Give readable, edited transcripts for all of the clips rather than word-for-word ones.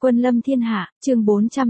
Quân lâm thiên hạ, chương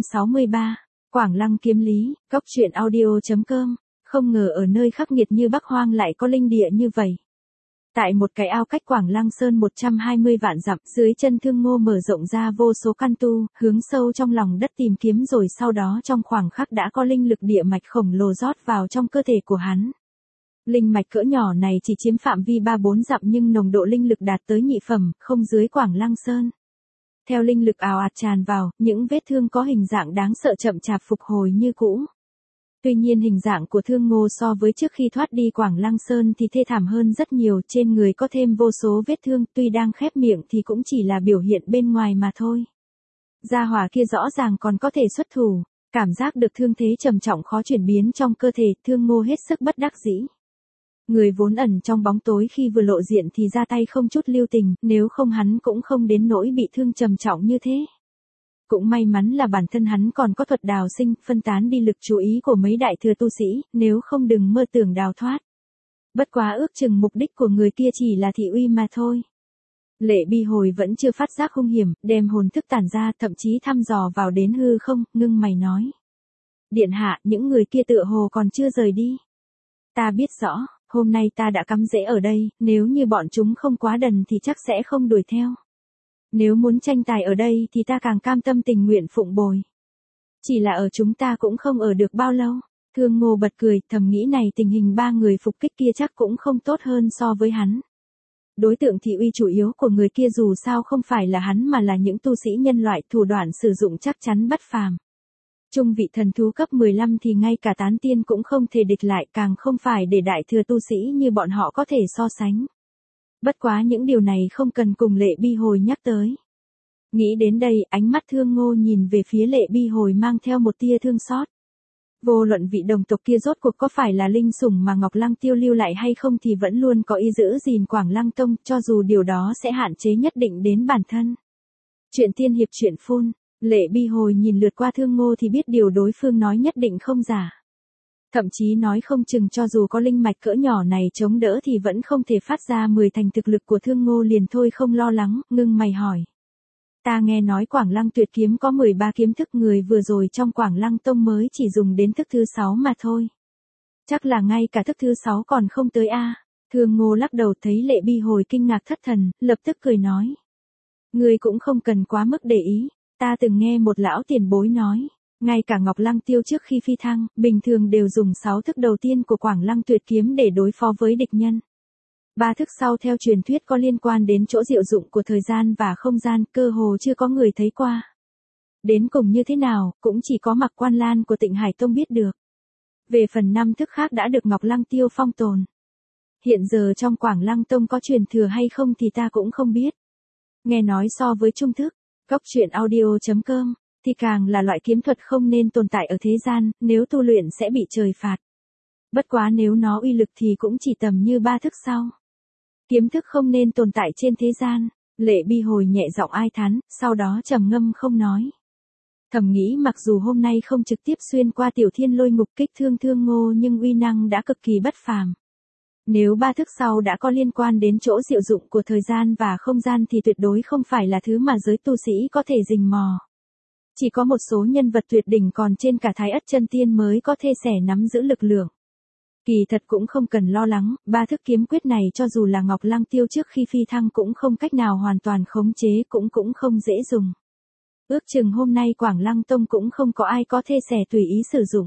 463, Quảng Lăng kiếm lý, góc truyện audio.com, không ngờ ở nơi khắc nghiệt như Bắc Hoang lại có linh địa như vậy. Tại một cái ao cách Quảng Lăng Sơn 120 vạn dặm, dưới chân Thương Ngô mở rộng ra vô số căn tu, hướng sâu trong lòng đất tìm kiếm rồi sau đó trong khoảng khắc đã có linh lực địa mạch khổng lồ rót vào trong cơ thể của hắn. Linh mạch cỡ nhỏ này chỉ chiếm phạm vi 3-4 dặm nhưng nồng độ linh lực đạt tới nhị phẩm, không dưới Quảng Lăng Sơn. Theo linh lực ào ạt tràn vào, những vết thương có hình dạng đáng sợ chậm chạp phục hồi như cũ. Tuy nhiên hình dạng của Thương Ngô so với trước khi thoát đi Quảng Lăng Sơn thì thê thảm hơn rất nhiều, trên người có thêm vô số vết thương, tuy đang khép miệng thì cũng chỉ là biểu hiện bên ngoài mà thôi. Gia hỏa kia rõ ràng còn có thể xuất thủ, cảm giác được thương thế trầm trọng khó chuyển biến trong cơ thể, Thương Ngô hết sức bất đắc dĩ. Người vốn ẩn trong bóng tối khi vừa lộ diện thì ra tay không chút lưu tình, nếu không hắn cũng không đến nỗi bị thương trầm trọng như thế. Cũng may mắn là bản thân hắn còn có thuật đào sinh, phân tán đi lực chú ý của mấy đại thừa tu sĩ, nếu không đừng mơ tưởng đào thoát. Bất quá ước chừng mục đích của người kia chỉ là thị uy mà thôi. Lệ Bi Hồi vẫn chưa phát giác hung hiểm, đem hồn thức tản ra, thậm chí thăm dò vào đến hư không, ngưng mày nói. Điện hạ, những người kia tựa hồ còn chưa rời đi. Ta biết rõ, hôm nay ta đã cắm rễ ở đây, nếu như bọn chúng không quá đần thì chắc sẽ không đuổi theo. Nếu muốn tranh tài ở đây thì ta càng cam tâm tình nguyện phụng bồi. Chỉ là ở chúng ta cũng không ở được bao lâu. Thương Ngô bật cười, thầm nghĩ này tình hình ba người phục kích kia chắc cũng không tốt hơn so với hắn. Đối tượng thị uy chủ yếu của người kia dù sao không phải là hắn mà là những tu sĩ nhân loại, thủ đoạn sử dụng chắc chắn bất phàm. Trung vị thần thú cấp 15 thì ngay cả tán tiên cũng không thể địch lại, càng không phải để đại thừa tu sĩ như bọn họ có thể so sánh. Bất quá những điều này không cần cùng Lệ Bi Hồi nhắc tới. Nghĩ đến đây, ánh mắt Thương Ngô nhìn về phía Lệ Bi Hồi mang theo một tia thương xót. Vô luận vị đồng tộc kia rốt cuộc có phải là linh sủng mà Ngọc Lăng Tiêu lưu lại hay không thì vẫn luôn có ý giữ gìn Quảng Lăng Tông, cho dù điều đó sẽ hạn chế nhất định đến bản thân. Chuyện tiên hiệp chuyện phun, Lệ Bi Hồi nhìn lượt qua Thương Ngô thì biết điều đối phương nói nhất định không giả. Thậm chí nói không chừng cho dù có linh mạch cỡ nhỏ này chống đỡ thì vẫn không thể phát ra 10 thành thực lực của Thương Ngô, liền thôi không lo lắng, ngưng mày hỏi. Ta nghe nói Quảng Lăng Tuyệt Kiếm có 13 kiếm thức, người vừa rồi trong Quảng Lăng Tông mới chỉ dùng đến thức thứ 6 mà thôi. Chắc là ngay cả thức thứ 6 còn không tới a. Thương Ngô lắc đầu, thấy Lệ Bi Hồi kinh ngạc thất thần, lập tức cười nói. Người cũng không cần quá mức để ý, ta từng nghe một lão tiền bối nói. Ngay cả Ngọc Lăng Tiêu trước khi phi thăng, bình thường đều dùng 6 thức đầu tiên của Quảng Lăng Tuyệt Kiếm để đối phó với địch nhân. 3 thức sau theo truyền thuyết có liên quan đến chỗ diệu dụng của thời gian và không gian, cơ hồ chưa có người thấy qua. Đến cùng như thế nào, cũng chỉ có Mạc Quan Lan của Tịnh Hải Tông biết được. Về phần 5 thức khác đã được Ngọc Lăng Tiêu phong tồn. Hiện giờ trong Quảng Lăng Tông có truyền thừa hay không thì ta cũng không biết. Nghe nói so với trung thức, góc truyện audio.com, thì càng là loại kiếm thuật không nên tồn tại ở thế gian, nếu tu luyện sẽ bị trời phạt. Bất quá nếu nó uy lực thì cũng chỉ tầm như 3 thức sau. Kiếm thức không nên tồn tại trên thế gian, Lệ Bi Hồi nhẹ giọng ai thán, sau đó trầm ngâm không nói. Thầm nghĩ mặc dù hôm nay không trực tiếp xuyên qua Tiểu Thiên Lôi Ngục kích thương Thương Ngô nhưng uy năng đã cực kỳ bất phàm. Nếu 3 thức sau đã có liên quan đến chỗ diệu dụng của thời gian và không gian thì tuyệt đối không phải là thứ mà giới tu sĩ có thể rình mò. Chỉ có một số nhân vật tuyệt đỉnh còn trên cả Thái Ất Chân Tiên mới có thể nắm giữ lực lượng. Kỳ thật cũng không cần lo lắng, 3 thức kiếm quyết này cho dù là Ngọc Lăng Tiêu trước khi phi thăng cũng không cách nào hoàn toàn khống chế, cũng không dễ dùng. Ước chừng hôm nay Quảng Lăng Tông cũng không có ai có thể tùy ý sử dụng.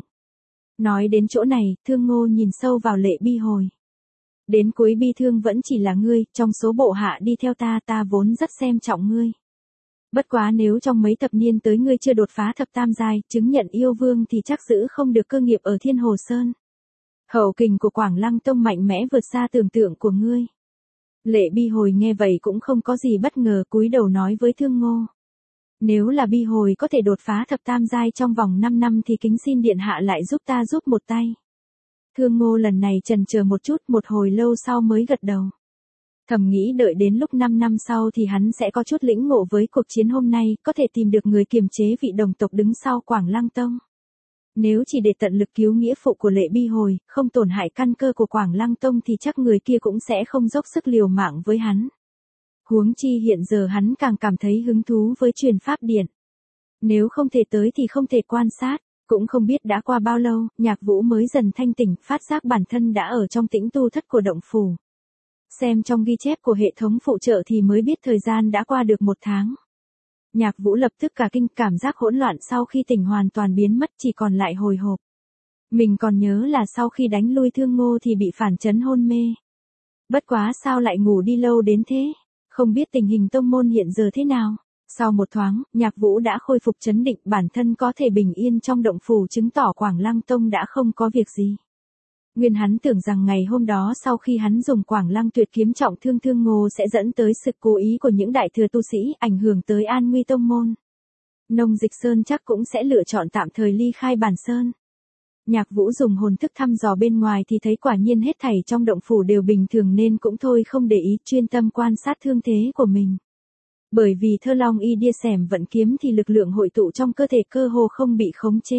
Nói đến chỗ này, Thương Ngô nhìn sâu vào Lệ Bi Hồi. Đến cuối bi thương vẫn chỉ là ngươi, trong số bộ hạ đi theo ta vốn rất xem trọng ngươi. Bất quá nếu trong mấy thập niên tới ngươi chưa đột phá thập tam giai, chứng nhận yêu vương thì chắc giữ không được cơ nghiệp ở Thiên Hồ Sơn. Hậu kình của Quảng Lăng Tông mạnh mẽ vượt xa tưởng tượng của ngươi. Lệ Bi Hồi nghe vậy cũng không có gì bất ngờ, cúi đầu nói với Thương Ngô. Nếu là Bi Hồi có thể đột phá thập tam giai trong vòng 5 năm thì kính xin điện hạ lại giúp ta giúp một tay. Thương Ngô lần này chần chờ một chút, một hồi lâu sau mới gật đầu. Thầm nghĩ đợi đến lúc 5 năm sau thì hắn sẽ có chút lĩnh ngộ với cuộc chiến hôm nay, có thể tìm được người kiềm chế vị đồng tộc đứng sau Quảng Lăng Tông. Nếu chỉ để tận lực cứu nghĩa phụ của Lệ Bi Hồi, không tổn hại căn cơ của Quảng Lăng Tông thì chắc người kia cũng sẽ không dốc sức liều mạng với hắn. Huống chi hiện giờ hắn càng cảm thấy hứng thú với truyền pháp điện. Nếu không thể tới thì không thể quan sát. Cũng không biết đã qua bao lâu, Nhạc Vũ mới dần thanh tỉnh, phát giác bản thân đã ở trong tĩnh tu thất của động phủ. Xem trong ghi chép của hệ thống phụ trợ thì mới biết thời gian đã qua được 1 tháng. Nhạc Vũ lập tức cả kinh, cảm giác hỗn loạn sau khi tỉnh hoàn toàn biến mất, chỉ còn lại hồi hộp. Mình còn nhớ là sau khi đánh lui Thương Ngô thì bị phản chấn hôn mê. Bất quá sao lại ngủ đi lâu đến thế? Không biết tình hình tông môn hiện giờ thế nào? Sau một thoáng, Nhạc Vũ đã khôi phục trấn định, bản thân có thể bình yên trong động phủ chứng tỏ Quảng Lăng Tông đã không có việc gì. Nguyên hắn tưởng rằng ngày hôm đó sau khi hắn dùng Quảng Lăng Tuyệt kiếm trọng thương Thương Ngô sẽ dẫn tới sự cố ý của những đại thừa tu sĩ, ảnh hưởng tới an nguy tông môn. Nông Dịch Sơn chắc cũng sẽ lựa chọn tạm thời ly khai Bản Sơn. Nhạc Vũ dùng hồn thức thăm dò bên ngoài thì thấy quả nhiên hết thảy trong động phủ đều bình thường nên cũng thôi không để ý, chuyên tâm quan sát thương thế của mình. Bởi vì Thơ Long Y Đia Xẻm vận kiếm thì lực lượng hội tụ trong cơ thể cơ hồ không bị khống chế.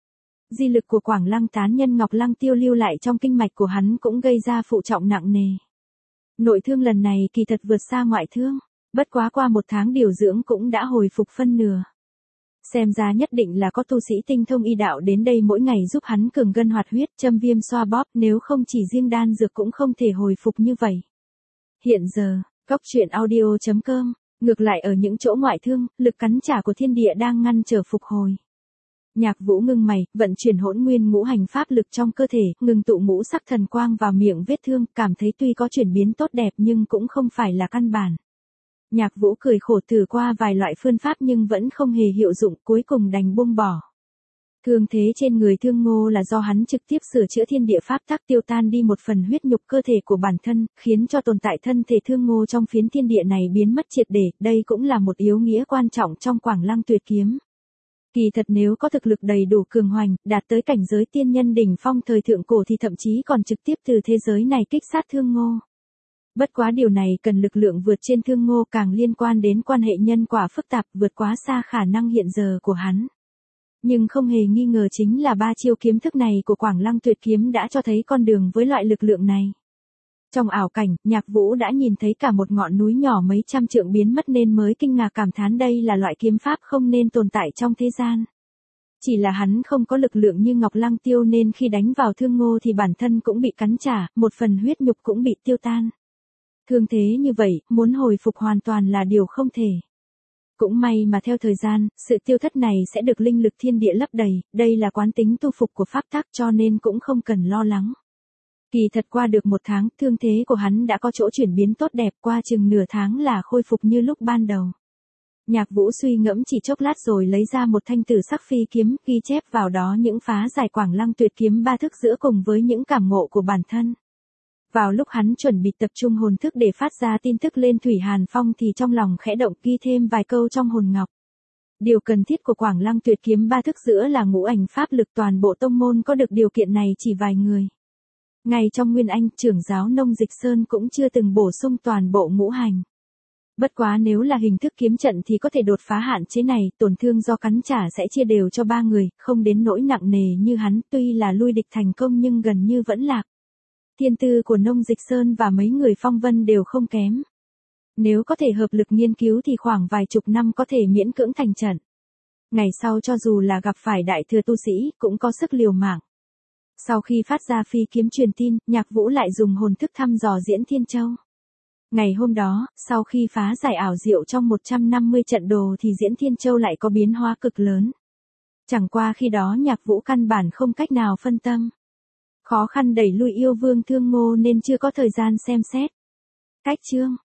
Di lực của Quảng Lăng tán nhân Ngọc Lăng Tiêu lưu lại trong kinh mạch của hắn cũng gây ra phụ trọng nặng nề. Nội thương lần này kỳ thật vượt xa ngoại thương, bất quá qua 1 tháng điều dưỡng cũng đã hồi phục phân nửa. Xem ra nhất định là có tu sĩ tinh thông y đạo đến đây mỗi ngày giúp hắn cường gân hoạt huyết, châm viêm xoa bóp, nếu không chỉ riêng đan dược cũng không thể hồi phục như vậy. Hiện giờ, Goctruyện.audio.com, ngược lại ở những chỗ ngoại thương, lực cắn trả của thiên địa đang ngăn trở phục hồi. Nhạc Vũ ngưng mày, vận chuyển hỗn nguyên ngũ hành pháp lực trong cơ thể, ngừng tụ ngũ sắc thần quang vào miệng vết thương, cảm thấy tuy có chuyển biến tốt đẹp nhưng cũng không phải là căn bản. Nhạc Vũ cười khổ thử qua vài loại phương pháp nhưng vẫn không hề hiệu dụng, cuối cùng đành buông bỏ. Thương thế trên người Thương Ngô là do hắn trực tiếp sửa chữa thiên địa pháp tắc tiêu tan đi một phần huyết nhục cơ thể của bản thân, khiến cho tồn tại thân thể Thương Ngô trong phiến thiên địa này biến mất triệt để, đây cũng là một yếu nghĩa quan trọng trong Quảng Lăng Tuyệt kiếm. Kỳ thật nếu có thực lực đầy đủ cường hoành, đạt tới cảnh giới tiên nhân đỉnh phong thời thượng cổ thì thậm chí còn trực tiếp từ thế giới này kích sát Thương Ngô. Bất quá điều này cần lực lượng vượt trên Thương Ngô, càng liên quan đến quan hệ nhân quả phức tạp, vượt quá xa khả năng hiện giờ của hắn. Nhưng không hề nghi ngờ chính là 3 chiêu kiếm thức này của Quảng Lăng Tuyệt kiếm đã cho thấy con đường với loại lực lượng này. Trong ảo cảnh, Nhạc Vũ đã nhìn thấy cả một ngọn núi nhỏ mấy trăm trượng biến mất nên mới kinh ngạc cảm thán đây là loại kiếm pháp không nên tồn tại trong thế gian. Chỉ là hắn không có lực lượng như Ngọc Lăng Tiêu nên khi đánh vào Thương Ngô thì bản thân cũng bị cắn trả, một phần huyết nhục cũng bị tiêu tan. Thương thế như vậy, muốn hồi phục hoàn toàn là điều không thể. Cũng may mà theo thời gian, sự tiêu thất này sẽ được linh lực thiên địa lấp đầy, đây là quán tính tu phục của pháp tắc cho nên cũng không cần lo lắng. Kỳ thật qua được 1 tháng, thương thế của hắn đã có chỗ chuyển biến tốt đẹp, qua chừng nửa tháng là khôi phục như lúc ban đầu. Nhạc Vũ suy ngẫm chỉ chốc lát rồi lấy ra một thanh tử sắc phi kiếm, ghi chép vào đó những phá giải Quảng Lăng Tuyệt kiếm 3 thức giữa cùng với những cảm ngộ của bản thân. Vào lúc hắn chuẩn bị tập trung hồn thức để phát ra tin tức lên Thủy Hàn Phong thì trong lòng khẽ động, ghi thêm vài câu trong hồn ngọc. Điều cần thiết của Quảng Lăng Tuyệt kiếm 3 thức giữa là ngũ ảnh pháp lực, toàn bộ tông môn có được điều kiện này chỉ vài người. Ngay trong Nguyên Anh, trưởng giáo Nông Dịch Sơn cũng chưa từng bổ sung toàn bộ ngũ hành. Bất quá nếu là hình thức kiếm trận thì có thể đột phá hạn chế này, tổn thương do cắn trả sẽ chia đều cho 3 người, không đến nỗi nặng nề như hắn, tuy là lui địch thành công nhưng gần như vẫn lạc. Thiên tư của Nông Dịch Sơn và mấy người phong vân đều không kém. Nếu có thể hợp lực nghiên cứu thì khoảng vài chục năm có thể miễn cưỡng thành trận. Ngày sau cho dù là gặp phải đại thừa tu sĩ, cũng có sức liều mạng. Sau khi phát ra phi kiếm truyền tin, Nhạc Vũ lại dùng hồn thức thăm dò Diễn Thiên Châu. Ngày hôm đó, sau khi phá giải ảo diệu trong 150 trận đồ thì Diễn Thiên Châu lại có biến hóa cực lớn. Chẳng qua khi đó Nhạc Vũ căn bản không cách nào phân tâm. Khó khăn đẩy lui yêu vương Thương Ngô nên chưa có thời gian xem xét. Cách chương